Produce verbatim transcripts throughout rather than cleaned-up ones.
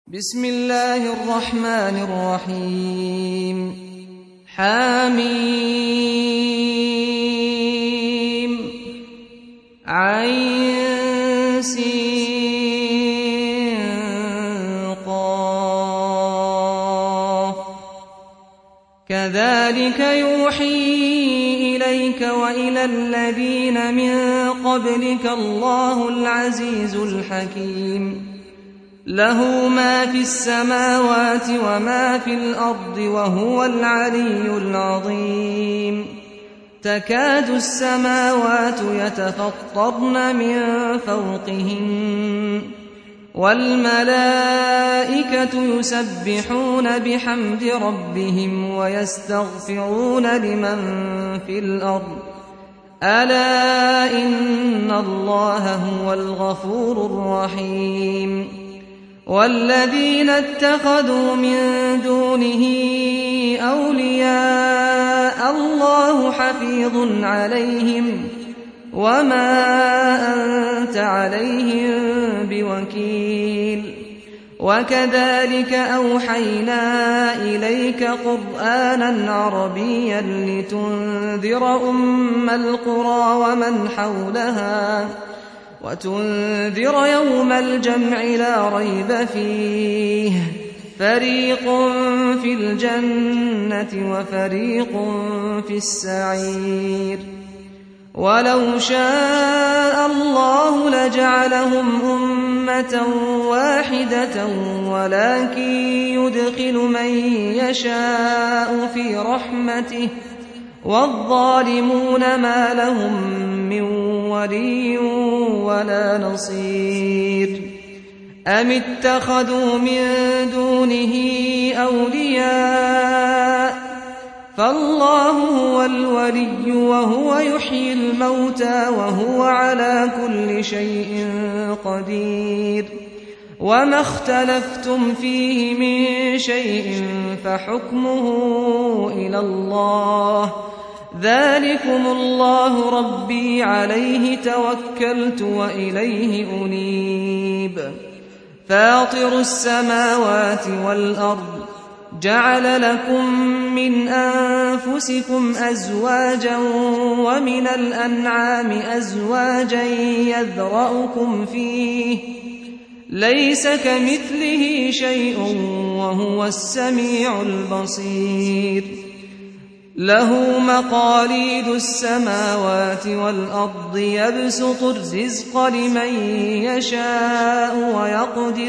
بسم الله الرحمن الرحيم حميم عين سين قاف كذلك يوحي إليك وإلى الذين من قبلك الله العزيز الحكيم له ما في السماوات وما في الأرض وهو العلي العظيم تكاد السماوات يتفطرن من فوقهن والملائكة يسبحون بحمد ربهم ويستغفرون لمن في الأرض ألا إن الله هو الغفور الرحيم والذين اتخذوا من دونه أولياء الله حفيظ عليهم وما أنت عليهم بوكيل وكذلك أوحينا إليك قرآنا عربيا لتنذر أم القرى ومن حولها وتنذر يوم الجمع لا ريب فيه فريق في الجنة وفريق في السعير ولو شاء الله لجعلهم أمة واحدة ولكن يدخل من يشاء في رحمته والظالمون ما لهم من ولي ولا نصير أم اتخذوا من دونه أولياء فالله هو الولي وهو يحيي الموتى وهو على كل شيء قدير وما اختلفتم فيه من شيء فحكمه إلى الله ذلكم الله ربي عليه توكلت وإليه أنيب فاطر السماوات والأرض جعل لكم من أنفسكم أزواجا ومن الأنعام أزواجا يذرأكم فيه ليس كمثله شيء وهو السميع البصير له مقاليد السماوات والأرض يبسط الرزق لمن يشاء ويقدر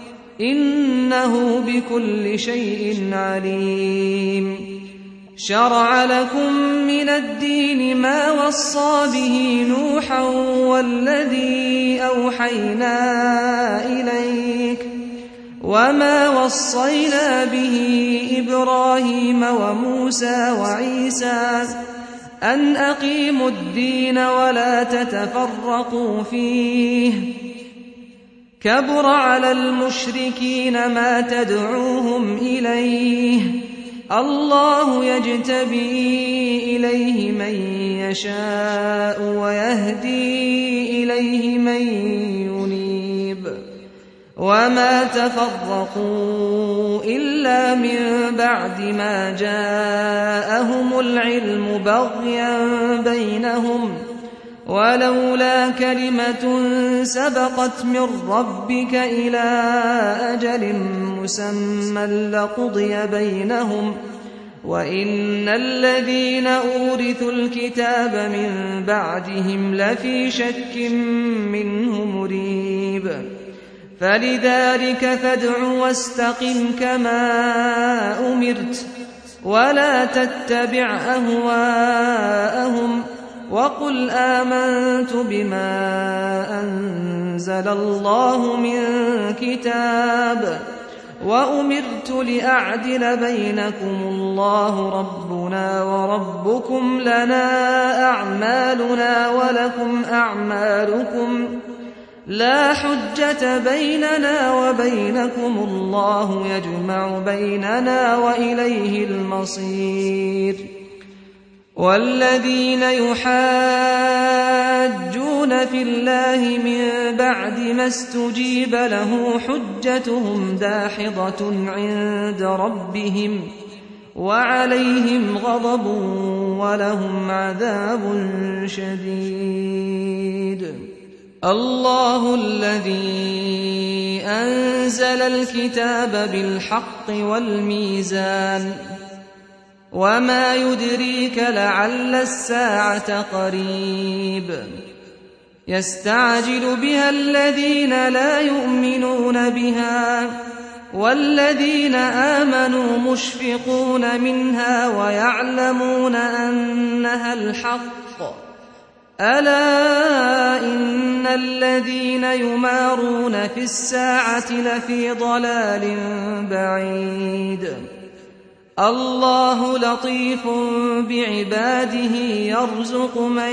إنه بكل شيء عليم شرع لكم من الدين ما وصى به نوحا والذي أوحينا إليك وما وصينا به إبراهيم وموسى وعيسى أن أقيموا الدين ولا تتفرقوا فيه كبر على المشركين ما تدعوهم إليه الله يجتبي إليه من يشاء ويهدي إليه من ينيب وما تفرقوا إلا من بعد ما جاءهم العلم بغيا بينهم ولولا كلمة سبقت من ربك إلى أجل مسمى لقضي بينهم وإن الذين أورثوا الكتاب من بعدهم لفي شك منه مريب فلذلك فادع واستقم كما أمرت ولا تتبع أهواءهم وقل آمنت بما أنزل الله من كتاب وأمرت لأعدل بينكم الله ربنا وربكم لنا أعمالنا ولكم أعمالكم لا حجة بيننا وبينكم الله يجمع بيننا وإليه المصير والذين يحاجون في الله من بعد ما استجيب له حجتهم داحضة عند ربهم وعليهم غضب ولهم عذاب شديد. الله الذي أنزل الكتاب بالحق والميزان وما يدريك لعل الساعة قريب يستعجل بها الذين لا يؤمنون بها والذين آمنوا مشفقون منها ويعلمون أنها الحق ألا إن الذين يمارون في الساعة لفي ضلال بعيد. الله لطيف بعباده يرزق من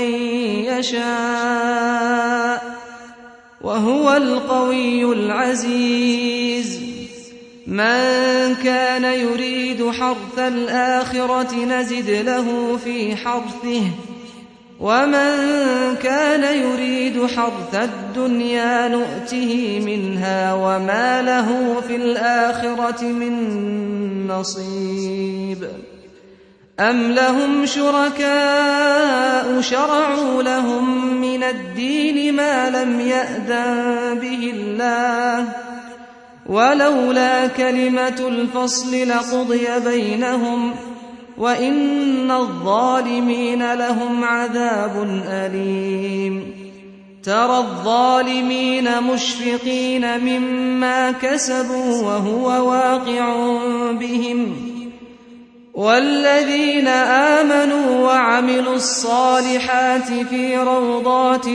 يشاء وهو القوي العزيز. من كان يريد حرث الآخرة نزد له في حرثه ومن كان يريد حرث الدنيا نؤته منها وما له في الآخرة من نصيب. أم لهم شركاء شرعوا لهم من الدين ما لم يأذن به الله ولولا كلمة الفصل لقضي بينهم وإن الظالمين لهم عذاب أليم. ترى الظالمين مشفقين مما كسبوا وهو واقع بهم والذين آمنوا وعملوا الصالحات في روضات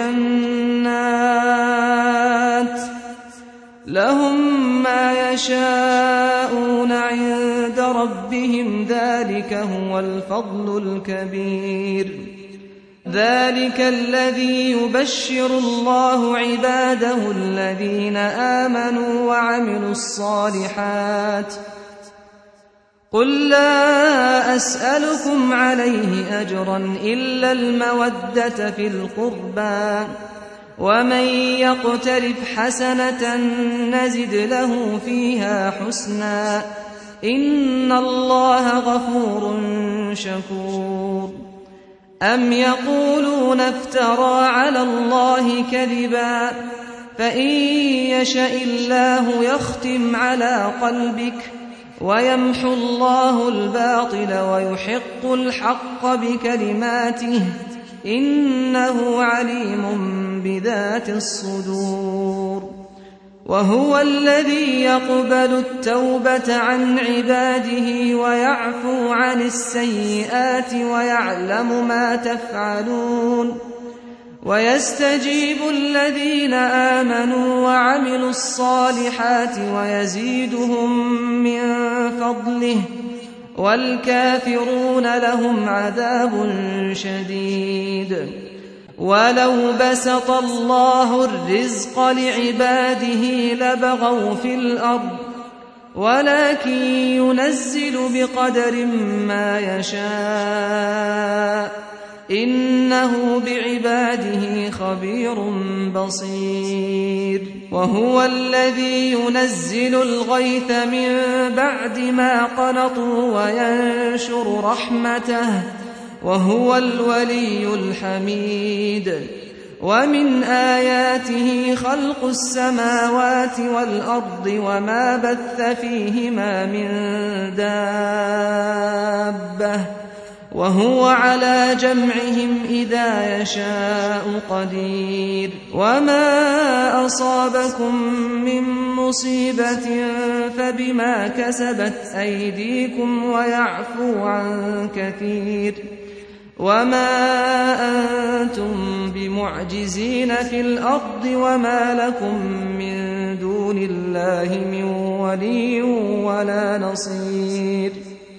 الجنات لهم ما يشاءون عند ربهم ذلك هو الفضل الكبير. ذلك الذي يبشر الله عباده الذين آمنوا وعملوا الصالحات. قل لا أسألكم عليه أجرا إلا المودة في القربى ومن يقترف حسنة نزد له فيها حسنا إن الله غفور شكور. أم يقولون افترى على الله كذبا فإن يشاء الله يختم على قلبك ويمحو الله الباطل ويحق الحق بكلماته إنه عليم بذات الصدور. وهو الذي يقبل التوبة عن عباده ويعفو عن السيئات ويعلم ما تفعلون ويستجيب الذين آمنوا وعملوا الصالحات ويزيدهم من فضله والكافرون لهم عذاب شديد. ولو بسط الله الرزق لعباده لبغوا في الأرض ولكن ينزل بقدر ما يشاء إنه بعباده خبير بصير. وهو الذي ينزل الغيث من بعد ما قنطوا وينشر رحمته وهو الولي الحميد. ومن آياته خلق السماوات والأرض وما بث فيهما من دابة وهو على جمعهم إذا يشاء قدير. وما أصابكم من مصيبة فبما كسبت أيديكم ويعفو عن كثير. وما أنتم بمعجزين في الأرض وما لكم من دون الله من ولي ولا نصير.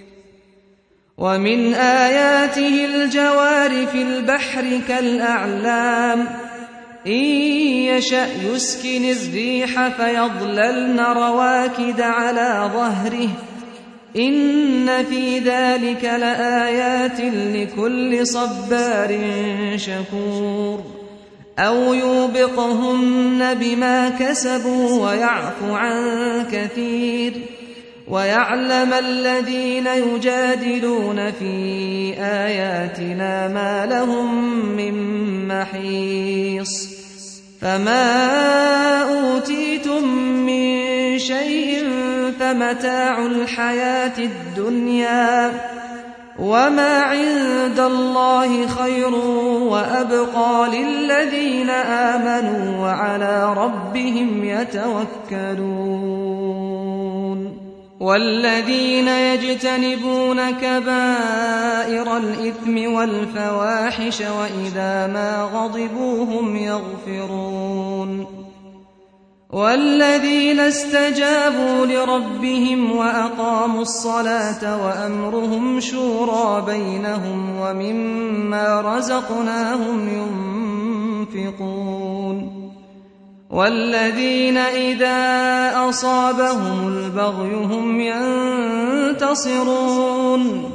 ومن آياته الجوار في البحر كالأعلام إن يشأ يسكن الريح فيظللن رواكد على ظهره إن في ذلك لآيات لكل صبار شكور أو يوبقهن بما كسبوا ويعفو عن كثير ويعلم الذين يجادلون في آياتنا ما لهم من محيص فما أوتيتم من شيء فمتاع الحياة الدنيا وما عند الله خير وأبقى للذين آمنوا وعلى ربهم يتوكلون والذين يجتنبون كبائر الإثم والفواحش وإذا ما غضبوا هم يغفرون والذين استجابوا لربهم وأقاموا الصلاة وأمرهم شورى بينهم ومما رزقناهم ينفقون والذين إذا أصابهم البغي هم ينتصرون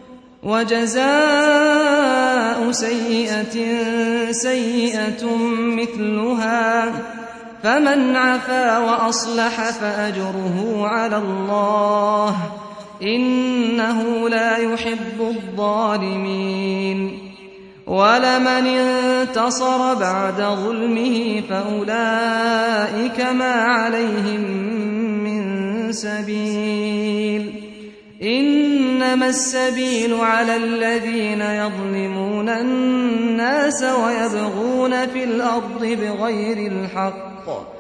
وجزاء سيئة سيئة مثلها فمن عفا وأصلح فأجره على الله إنه لا يحب الظالمين ولمن انتصر بعد ظلمه فأولئك ما عليهم من سبيل إنما السبيل على الذين يظلمون الناس ويبغون في الأرض بغير الحق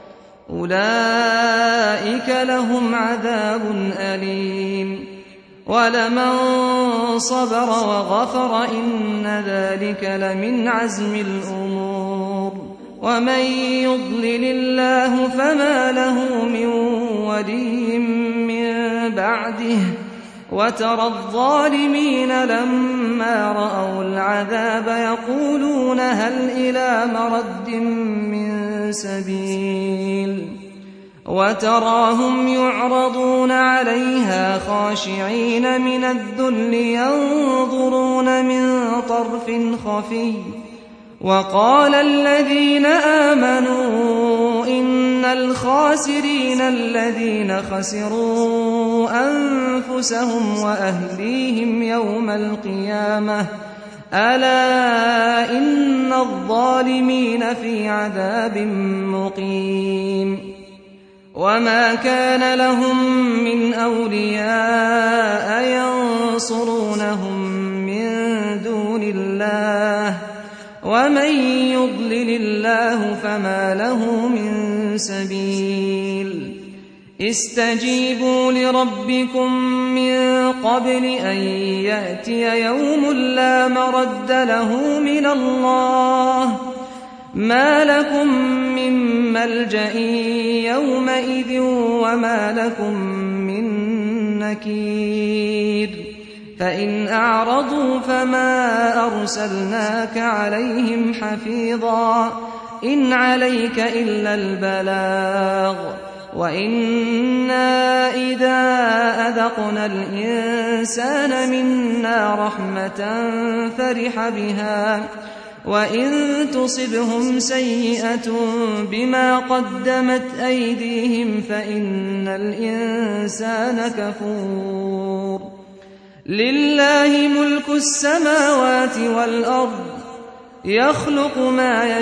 أولئك لهم عذاب أليم ولمن صبر وغفر إن ذلك لمن عزم الأمور ومن يضلل الله فما له من ولي من بعده وترى الظالمين لما رأوا العذاب يقولون هل إلى مرد من سبيل وتراهم يعرضون عليها خاشعين من الذل ينظرون من طرف خفي وقال الذين آمنوا إن الخاسرين الذين خسروا أنفسهم وأهليهم يوم القيامة ألا إن الظالمين في عذاب مقيم وما كان لهم من أولياء ينصرونهم من دون الله ومن يضلل الله فما له من سبيل استجيبوا لربكم من قبل أن يأتي يوم لا مرد له من الله ما لكم من ملجأ يومئذ وما لكم من نكير فإن أعرضوا فما أرسلناك عليهم حفيظا إن عليك إلا البلاغ وإنا إذا أذقنا الإنسان منا رحمة فرح بها وإن تصبهم سيئة بما قدمت أيديهم فإن الإنسان كفور لله ملك السماوات والأرض يخلق ما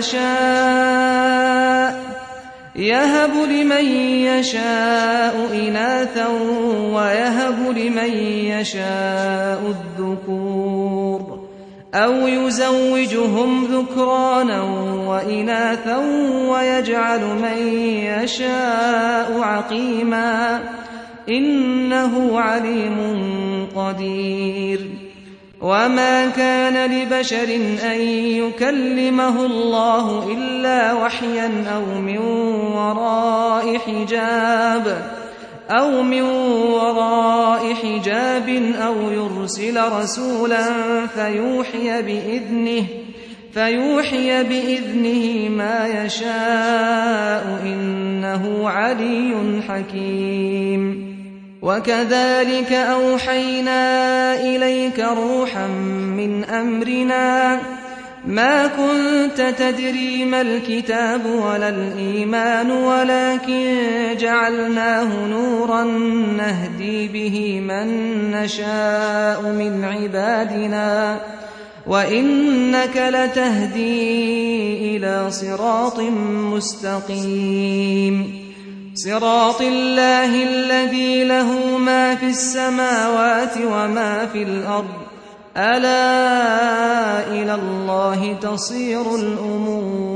يشاء يهب لمن يشاء إناثا ويهب لمن يشاء الذكور أو يزوجهم ذكرانا وإناثا ويجعل من يشاء عقيما إنه عليم قدير وما كان لبشر أن يكلمه الله إلا وحيا أو من وراء حجاب أو من وراء حجاب أو يرسل رسولا فيوحي بإذنه فيوحي بإذنه ما يشاء إنه علي حكيم وكذلك أوحينا إليك روحا من أمرنا ما كنت تدري ما الكتاب ولا الإيمان ولكن جعلناه نورا نهدي به من نشاء من عبادنا وإنك لتهدي إلى صراط مستقيم صراط الله الذي له ما في السماوات وما في الأرض ألا إلى الله تصير الأمور